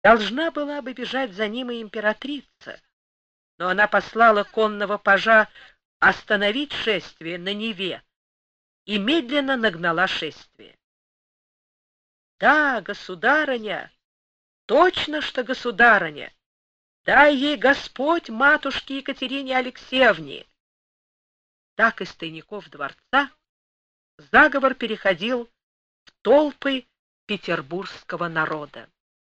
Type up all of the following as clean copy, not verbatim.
Должна была бы бежать за ним и императрица, но она послала конного пажа остановить шествие на Неве и медленно нагнала шествие. Да, государыня, точно что государыня, дай ей Господь матушке Екатерине Алексеевне. Так из тайников дворца заговор переходил в толпы петербургского народа.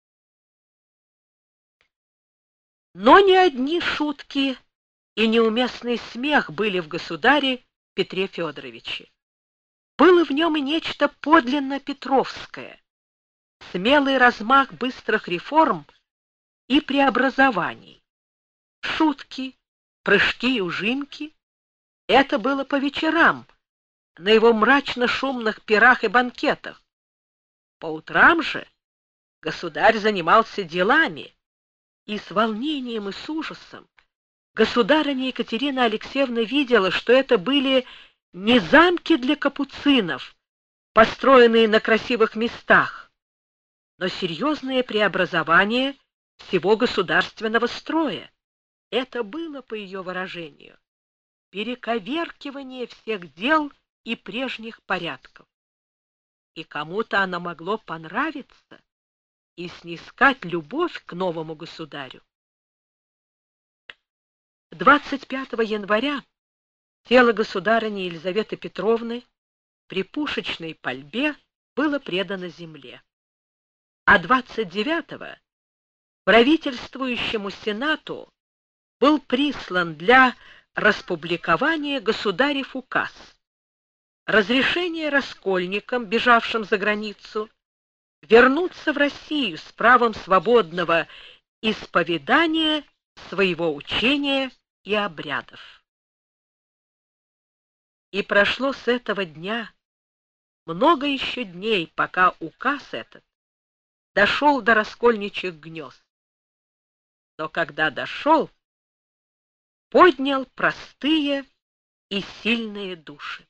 Но не одни шутки и неуместный смех были в государе Петре Федоровиче. Было в нем и нечто подлинно петровское, смелый размах быстрых реформ и преобразований. Шутки, прыжки и ужимки — это было по вечерам, на его мрачно-шумных пирах и банкетах. По утрам же государь занимался делами, и с волнением и с ужасом государыня Екатерина Алексеевна видела, что это были не замки для капуцинов, построенные на красивых местах, но серьезное преобразование всего государственного строя. Это было, по ее выражению, перековеркивание всех дел и прежних порядков. И кому-то оно могло понравиться и снискать любовь к новому государю. 25 января тело государыни Елизаветы Петровны при пушечной пальбе было предано земле, а 29-го правительствующему сенату был прислан для распубликования государев указ: разрешение раскольникам, бежавшим за границу, вернуться в Россию с правом свободного исповедания своего учения и обрядов. И прошло с этого дня много еще дней, пока указ этот дошел до раскольничьих гнезд. Но когда дошел, поднял простые и сильные души.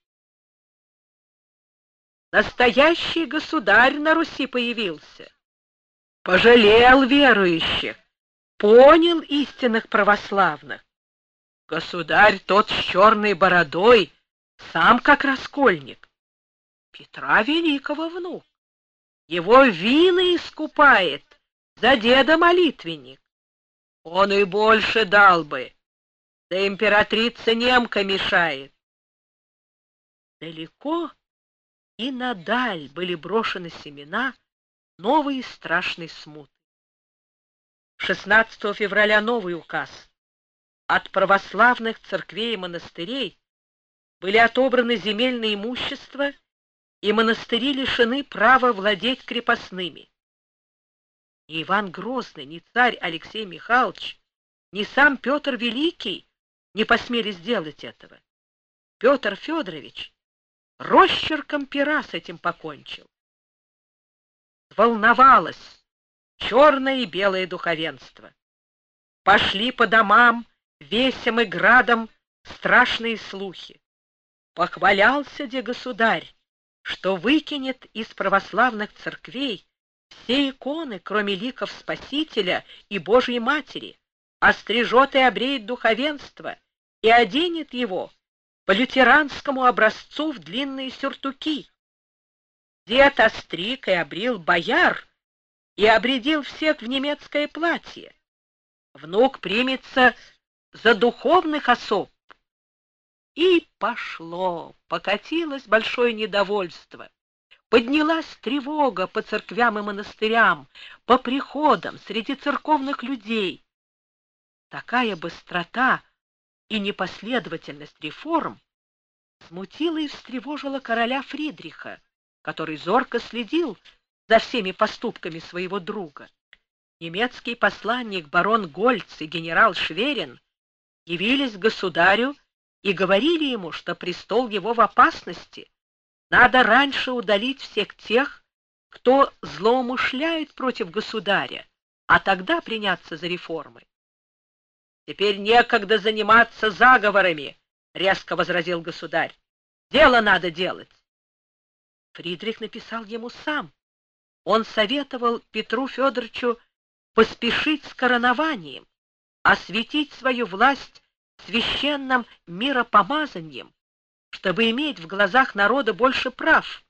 Настоящий государь на Руси появился, пожалел верующих, понял истинных православных. Государь тот с черной бородой, сам как раскольник, Петра Великого внук. Его вины искупает, за деда молитвенник. Он и больше дал бы, да императрица немка мешает. Далеко и надаль были брошены семена новой и страшной смуты. 16 февраля новый указ. От православных церквей и монастырей были отобраны земельные имущества, и монастыри лишены права владеть крепостными. Ни Иван Грозный, ни царь Алексей Михайлович, ни сам Петр Великий не посмели сделать этого. Петр Федорович росчерком пера с этим покончил. Волновалось черное и белое духовенство. Пошли по домам, весям и градам страшные слухи. Похвалялся де государь, что выкинет из православных церквей все иконы, кроме ликов Спасителя и Божьей Матери, острижет и обреет духовенство и оденет его по лютеранскому образцу в длинные сюртуки. Дед остриг и обрил бояр и обрядил всех в немецкое платье. Внук примется за духовных особ. И пошло, покатилось большое недовольство. Поднялась тревога по церквям и монастырям, по приходам, среди церковных людей. Такая быстрота и непоследовательность реформ смутила и встревожила короля Фридриха, который зорко следил за всеми поступками своего друга. Немецкий посланник барон Гольц и генерал Шверин явились к государю и говорили ему, что престол его в опасности, надо раньше удалить всех тех, кто злоумышляет против государя, а тогда приняться за реформы. «Теперь некогда заниматься заговорами», — резко возразил государь. «Дело надо делать». Фридрих написал ему сам. Он советовал Петру Федоровичу поспешить с коронованием, осветить свою власть священным миропомазанием, чтобы иметь в глазах народа больше прав,